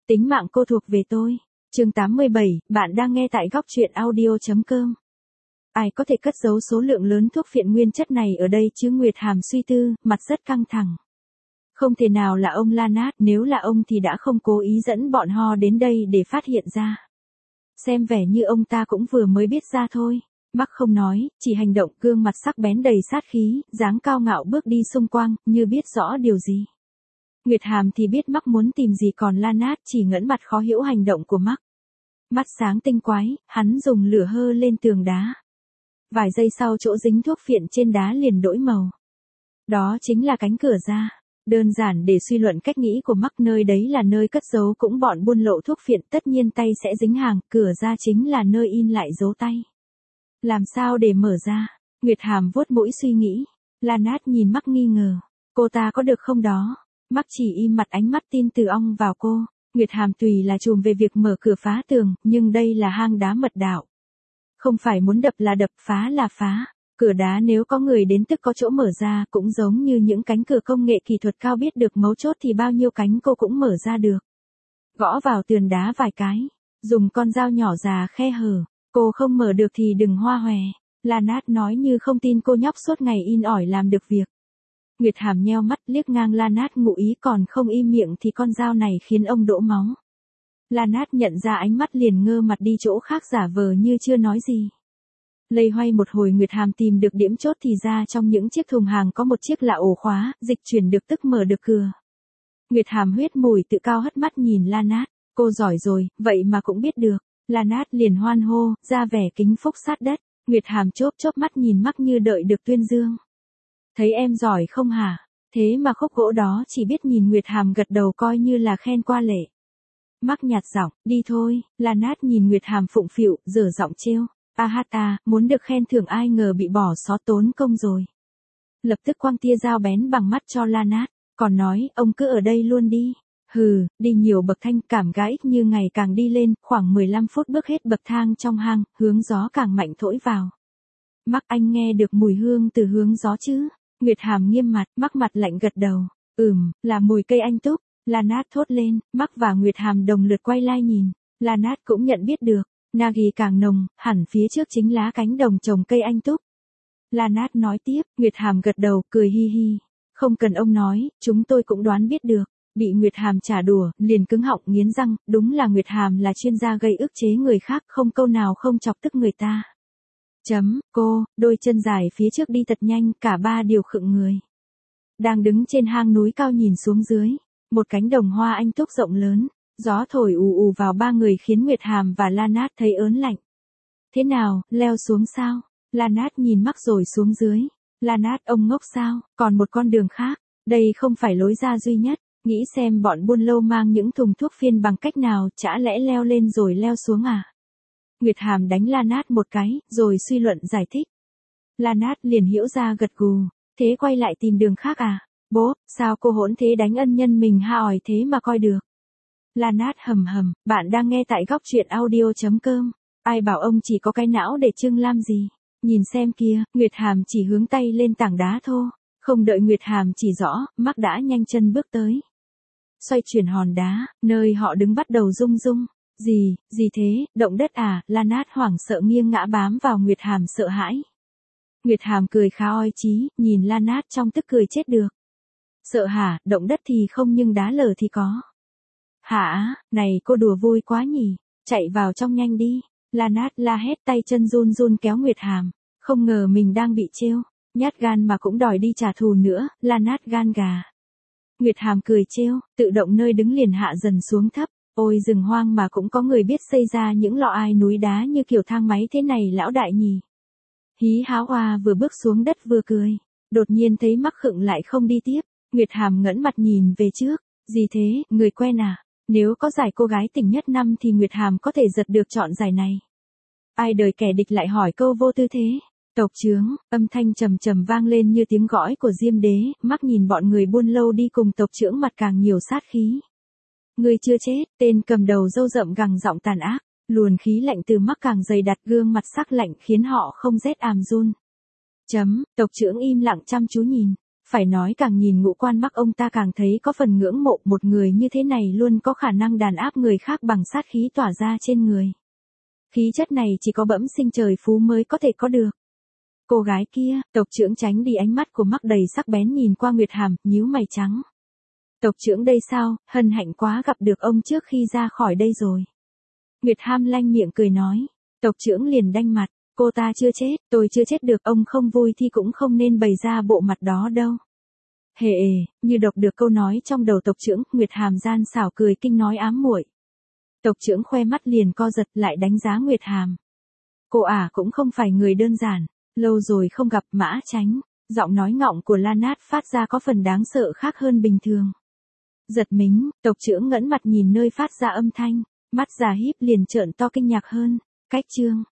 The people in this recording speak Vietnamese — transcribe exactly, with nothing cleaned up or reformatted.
Tính mạng cô thuộc về tôi. Chương tám mươi bảy, bạn đang nghe tại góc truyện audio chấm com. Ai có thể cất giấu số lượng lớn thuốc phiện nguyên chất này ở đây chứ? Nguyệt Hàm suy tư, mặt rất căng thẳng. Không thể nào là ông Lanát, nếu là ông thì đã không cố ý dẫn bọn họ đến đây để phát hiện ra. Xem vẻ như ông ta cũng vừa mới biết ra thôi. Mark không nói, chỉ hành động, gương mặt sắc bén đầy sát khí, dáng cao ngạo bước đi xung quanh, như biết rõ điều gì. Nguyệt Hàm thì biết Mark muốn tìm gì, còn Lanát chỉ ngẫn mặt khó hiểu hành động của Mark. Mắt sáng tinh quái, hắn dùng lửa hơ lên tường đá. Vài giây sau chỗ dính thuốc phiện trên đá liền đổi màu. Đó chính là cánh cửa ra. Đơn giản để suy luận cách nghĩ của Mark, nơi đấy là nơi cất giấu cũng bọn buôn lậu thuốc phiện, tất nhiên tay sẽ dính hàng, cửa ra chính là nơi in lại dấu tay. Làm sao để mở ra? Nguyệt Hàm vuốt mũi suy nghĩ. Lanát nhìn Mark nghi ngờ. Cô ta có được không đó? Mark chỉ im mặt, ánh mắt tin từ ong vào cô. Nguyệt Hàm tùy là chùm về việc mở cửa phá tường, nhưng đây là hang đá mật đạo. Không phải muốn đập là đập, phá là phá. Cửa đá nếu có người đến tức có chỗ mở ra, cũng giống như những cánh cửa công nghệ kỹ thuật cao, biết được mấu chốt thì bao nhiêu cánh cô cũng mở ra được. Gõ vào tường đá vài cái, dùng con dao nhỏ già khe hở. Cô không mở được thì đừng hoa hòe. Lanát nói như không tin cô nhóc suốt ngày in ỏi làm được việc. Nguyệt Hàm nheo mắt liếc ngang Lanát, ngụ ý còn không im miệng thì con dao này khiến ông đổ máu. Lanát nhận ra ánh mắt liền ngơ mặt đi chỗ khác, giả vờ như chưa nói gì. Lây hoay một hồi Nguyệt Hàm tìm được điểm chốt, thì ra trong những chiếc thùng hàng có một chiếc là ổ khóa, dịch chuyển được tức mở được cửa. Nguyệt Hàm huyết mùi tự cao hất mắt nhìn Lanát. Cô giỏi rồi, vậy mà cũng biết được. Lanát liền hoan hô, ra vẻ kính phúc sát đất. Nguyệt Hàm chốp chốp mắt nhìn Mark như đợi được tuyên dương. Thấy em giỏi không hả? Thế mà khúc gỗ đó chỉ biết nhìn. Nguyệt Hàm gật đầu coi như là khen qua lệ. Mark nhạt giọng, đi thôi. Lanát nhìn Nguyệt Hàm phụng phịu, dở giọng trêu. A hát ta, muốn được khen thưởng, ai ngờ bị bỏ xó tốn công rồi. Lập tức quăng tia dao bén bằng mắt cho Lanát, còn nói, ông cứ ở đây luôn đi. Hừ, đi nhiều bậc thang, cảm gã ích như ngày càng đi lên, khoảng mười lăm phút bước hết bậc thang trong hang, hướng gió càng mạnh thổi vào. Mark, anh nghe được mùi hương từ hướng gió chứ? Nguyệt Hàm nghiêm mặt, Mark mặt lạnh gật đầu. Ừm, là mùi cây anh túc. Lanát thốt lên. Mark và Nguyệt Hàm đồng lượt quay lại nhìn. Lanát cũng nhận biết được. Nagi càng nồng, hẳn phía trước chính lá cánh đồng trồng cây anh túc. Lanát nói tiếp. Nguyệt Hàm gật đầu, cười hi hi. Không cần ông nói, chúng tôi cũng đoán biết được. Bị Nguyệt Hàm trả đùa, liền cứng họng nghiến răng, đúng là Nguyệt Hàm là chuyên gia gây ức chế người khác, không câu nào không chọc tức người ta. Chấm, cô, đôi chân dài phía trước đi thật nhanh, cả ba đều khựng người. Đang đứng trên hang núi cao nhìn xuống dưới, một cánh đồng hoa anh túc rộng lớn, gió thổi ù ù vào ba người khiến Nguyệt Hàm và Lanát thấy ớn lạnh. Thế nào, leo xuống sao? Lanát nhìn Mark rồi xuống dưới. Lanát, ông ngốc sao, còn một con đường khác, đây không phải lối ra duy nhất. Nghĩ xem bọn buôn lậu mang những thùng thuốc phiên bằng cách nào, chả lẽ leo lên rồi leo xuống à? Nguyệt Hàm đánh Lanát một cái, rồi suy luận giải thích. Lanát liền hiểu ra gật gù. Thế quay lại tìm đường khác à? Bố, sao cô hỗn thế, đánh ân nhân mình ha ỏi thế mà coi được. Lanát hầm hầm, bạn đang nghe tại góc truyện audio chấm com. Ai bảo ông chỉ có cái não để trưng làm gì? Nhìn xem kia, Nguyệt Hàm chỉ hướng tay lên tảng đá thô. Không đợi Nguyệt Hàm chỉ rõ, Mark đã nhanh chân bước tới. Xoay chuyển hòn đá, nơi họ đứng bắt đầu rung rung. Gì, gì thế, động đất à? Lanát hoảng sợ nghiêng ngã bám vào Nguyệt Hàm sợ hãi. Nguyệt Hàm cười khá oi chí, nhìn Lanát trong tức cười chết được. Sợ hả, động đất thì không nhưng đá lở thì có. Hả, này cô đùa vui quá nhỉ, chạy vào trong nhanh đi. Lanát la hét, tay chân run run kéo Nguyệt Hàm, không ngờ mình đang bị trêu. Nhát gan mà cũng đòi đi trả thù nữa, Lanát gan gà. Nguyệt Hàm cười trêu, tự động nơi đứng liền hạ dần xuống thấp. Ôi rừng hoang mà cũng có người biết xây ra những lọ ai núi đá như kiểu thang máy thế này lão đại nhỉ. Hí háo oa vừa bước xuống đất vừa cười. Đột nhiên thấy Mark khựng lại không đi tiếp. Nguyệt Hàm ngẩng mặt nhìn về trước. Gì thế, người quen à? Nếu có giải cô gái tỉnh nhất năm thì Nguyệt Hàm có thể giật được chọn giải này. Ai đời kẻ địch lại hỏi câu vô tư thế. Tộc trưởng, âm thanh trầm trầm vang lên như tiếng gõi của Diêm Đế. Mark nhìn bọn người buôn lậu đi cùng tộc trưởng mặt càng nhiều sát khí. Người chưa chết, tên cầm đầu râu rậm gằn giọng tàn ác. Luồn khí lạnh từ Mark càng dày đặc, gương mặt sắc lạnh khiến họ không rét àm run. Chấm, tộc trưởng im lặng chăm chú nhìn. Phải nói càng nhìn ngũ quan Mắc ông ta càng thấy có phần ngưỡng mộ, một người như thế này luôn có khả năng đàn áp người khác bằng sát khí tỏa ra trên người. Khí chất này chỉ có bẩm sinh trời phú mới có thể có được. Cô gái kia, tộc trưởng tránh đi ánh mắt của Mắc đầy sắc bén nhìn qua Nguyệt Hàm, nhíu mày trắng. Tộc trưởng đây sao, hân hạnh quá gặp được ông trước khi ra khỏi đây rồi. Nguyệt Hàm lanh miệng cười nói. Tộc trưởng liền đanh mặt, cô ta chưa chết, tôi chưa chết được, ông không vui thì cũng không nên bày ra bộ mặt đó đâu. Hề ề, như đọc được câu nói trong đầu tộc trưởng, Nguyệt Hàm gian xảo cười kinh nói ám muội. Tộc trưởng khoe mắt liền co giật lại đánh giá Nguyệt Hàm. Cô ả à, cũng không phải người đơn giản, lâu rồi không gặp. Mã Chánh, giọng nói ngọng của La Nát phát ra có phần đáng sợ khác hơn bình thường. Giật mình, tộc trưởng ngẩng mặt nhìn nơi phát ra âm thanh, mắt già híp liền trợn to kinh ngạc hơn. Cách chương